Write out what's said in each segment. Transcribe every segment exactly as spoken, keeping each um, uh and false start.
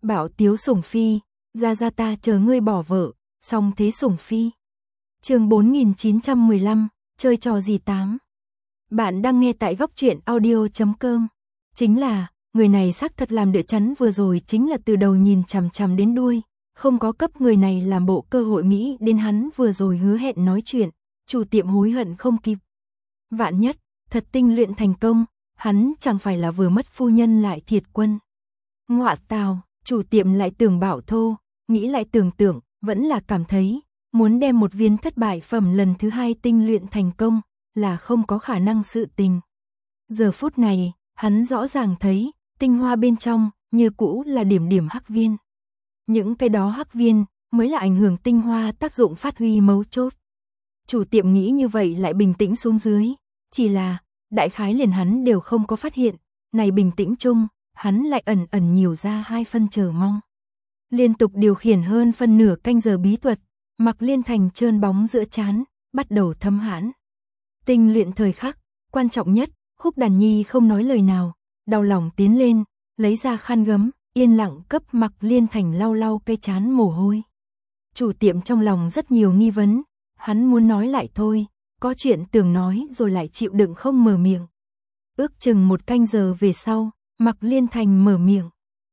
Bảo tiếu sủng phi, ra ra ta chờ ngươi bỏ vợ, song thế sủng phi. Chương bốn nghìn chín trăm mười lăm, chơi trò gì tám. Bạn đang nghe tại góc truyện audio chấm com. Chính là, người này xác thật làm đỡ chắn vừa rồi chính là từ đầu nhìn chằm chằm đến đuôi, không có cấp người này làm bộ cơ hội nghĩ đến hắn vừa rồi hứa hẹn nói chuyện, chủ tiệm hối hận không kịp. Vạn nhất, thật tinh luyện thành công, hắn chẳng phải là vừa mất phu nhân lại thiệt quân. Ngọa tào, chủ tiệm lại tưởng bảo thô, nghĩ lại tưởng tượng, vẫn là cảm thấy, muốn đem một viên thất bại phẩm lần thứ hai tinh luyện thành công, là không có khả năng sự tình. Giờ phút này, hắn rõ ràng thấy, tinh hoa bên trong, như cũ là điểm điểm hắc viên. Những cái đó hắc viên, mới là ảnh hưởng tinh hoa tác dụng phát huy mấu chốt. Chủ tiệm nghĩ như vậy lại bình tĩnh xuống dưới, chỉ là, đại khái liền hắn đều không có phát hiện, này bình tĩnh chung, hắn lại ẩn ẩn nhiều ra hai phân chờ mong. Liên tục điều khiển hơn phân nửa canh giờ bí thuật, Mặc Liên Thành trơn bóng giữa trán, bắt đầu thâm hãn. Tinh luyện thời khắc, quan trọng nhất, Khúc Đàn Nhi không nói lời nào, đau lòng tiến lên, lấy ra khăn gấm, yên lặng cấp Mặc Liên Thành lau lau cây trán mồ hôi. Chủ tiệm trong lòng rất nhiều nghi vấn, hắn muốn nói lại thôi, có chuyện tưởng nói rồi lại chịu đựng không mở miệng. Ước chừng một canh giờ về sau, Mặc Liên Thành mở miệng.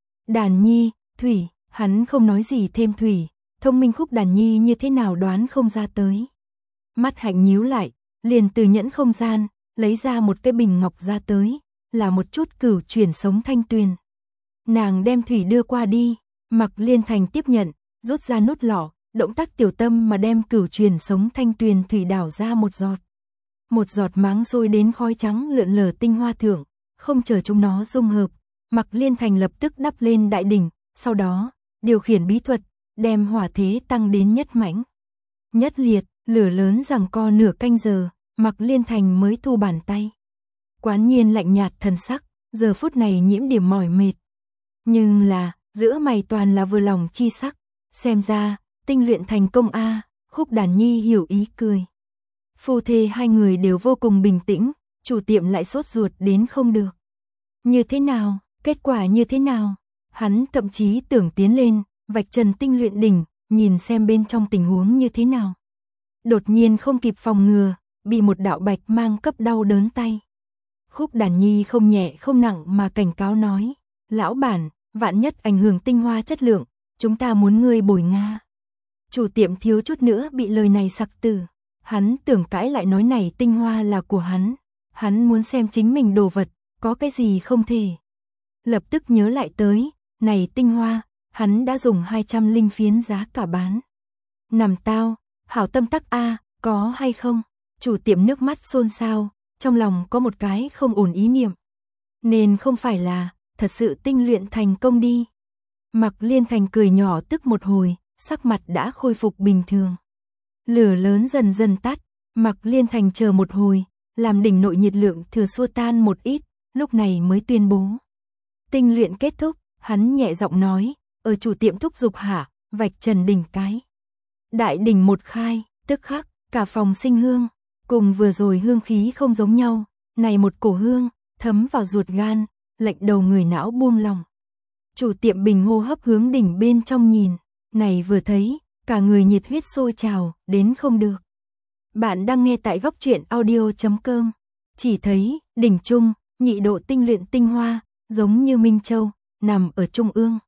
Đàn Nhi, Thủy, hắn không nói gì thêm Thủy, thông minh Khúc Đàn Nhi như thế nào đoán không ra tới. Mắt hạnh nhíu lại, liền từ nhẫn không gian, lấy ra một cái bình ngọc ra tới, là một chút cửu chuyển sống thanh tuyền. Nàng đem Thủy đưa qua đi, Mặc Liên Thành tiếp nhận, rút ra nút lọ, động tác tiểu tâm mà đem cửu truyền sống thanh tuyền thủy đảo ra một giọt. Một giọt máng sôi đến khói trắng lượn lờ tinh hoa thượng, không chờ chúng nó dung hợp, Mặc Liên Thành lập tức đắp lên đại đỉnh, sau đó, điều khiển bí thuật, đem hỏa thế tăng đến nhất mãnh. Nhất liệt, lửa lớn giằng co nửa canh giờ, Mặc Liên Thành mới thu bàn tay. Quán nhiên lạnh nhạt thần sắc, giờ phút này nhiễm điểm mỏi mệt. Nhưng là, giữa mày toàn là vừa lòng chi sắc, xem ra, tinh luyện thành công a. Khúc Đàn Nhi hiểu ý cười. Phu thê hai người đều vô cùng bình tĩnh, chủ tiệm lại sốt ruột đến không được. Như thế nào, kết quả như thế nào? Hắn thậm chí tưởng tiến lên, vạch trần tinh luyện đỉnh, nhìn xem bên trong tình huống như thế nào. Đột nhiên không kịp phòng ngừa, bị một đạo bạch mang cấp đau đớn tay. Khúc Đàn Nhi không nhẹ không nặng mà cảnh cáo nói, lão bản, vạn nhất ảnh hưởng tinh hoa chất lượng, chúng ta muốn ngươi bồi Nga. Chủ tiệm thiếu chút nữa bị lời này sặc tử, hắn tưởng cãi lại nói này tinh hoa là của hắn, hắn muốn xem chính mình đồ vật, có cái gì không thể. Lập tức nhớ lại tới, này tinh hoa, hắn đã dùng hai trăm linh phiến giá cả bán. Nằm tao, hảo tâm tắc a, có hay không? Chủ tiệm nước mắt xôn xao, trong lòng có một cái không ổn ý niệm. Nên không phải là, thật sự tinh luyện thành công đi. Mặc Liên Thành cười nhỏ tức một hồi, sắc mặt đã khôi phục bình thường. Lửa lớn dần dần tắt, Mặc Liên Thành chờ một hồi, làm đỉnh nội nhiệt lượng thừa xua tan một ít, lúc này mới tuyên bố. Tinh luyện kết thúc, hắn nhẹ giọng nói, ở chủ tiệm thúc giục hạ, vạch trần đỉnh cái. Đại đỉnh một khai, tức khắc, cả phòng sinh hương, cùng vừa rồi hương khí không giống nhau, này một cổ hương, thấm vào ruột gan, lệnh đầu người não buông lòng. Chủ tiệm bình hô hấp hướng đỉnh bên trong nhìn, này vừa thấy, cả người nhiệt huyết sôi trào, đến không được. Bạn đang nghe tại góc truyện audio chấm com, chỉ thấy, đỉnh trung, nhị độ tinh luyện tinh hoa, giống như Minh Châu, nằm ở trung ương.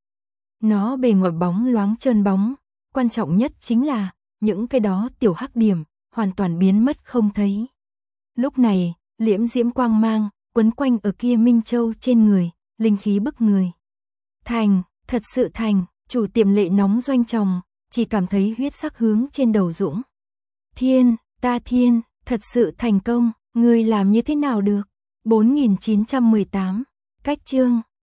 Nó bề ngoài bóng loáng trơn bóng, quan trọng nhất chính là, những cái đó tiểu hắc điểm, hoàn toàn biến mất không thấy. Lúc này, liễm diễm quang mang, quấn quanh ở kia Minh Châu trên người, linh khí bức người. Thành, thật sự thành, chủ tiệm lệ nóng doanh tròng, chỉ cảm thấy huyết sắc hướng trên đầu dũng. Thiên, ta thiên, thật sự thành công, ngươi làm như thế nào được? bốn nghìn chín trăm mười tám, cách chương.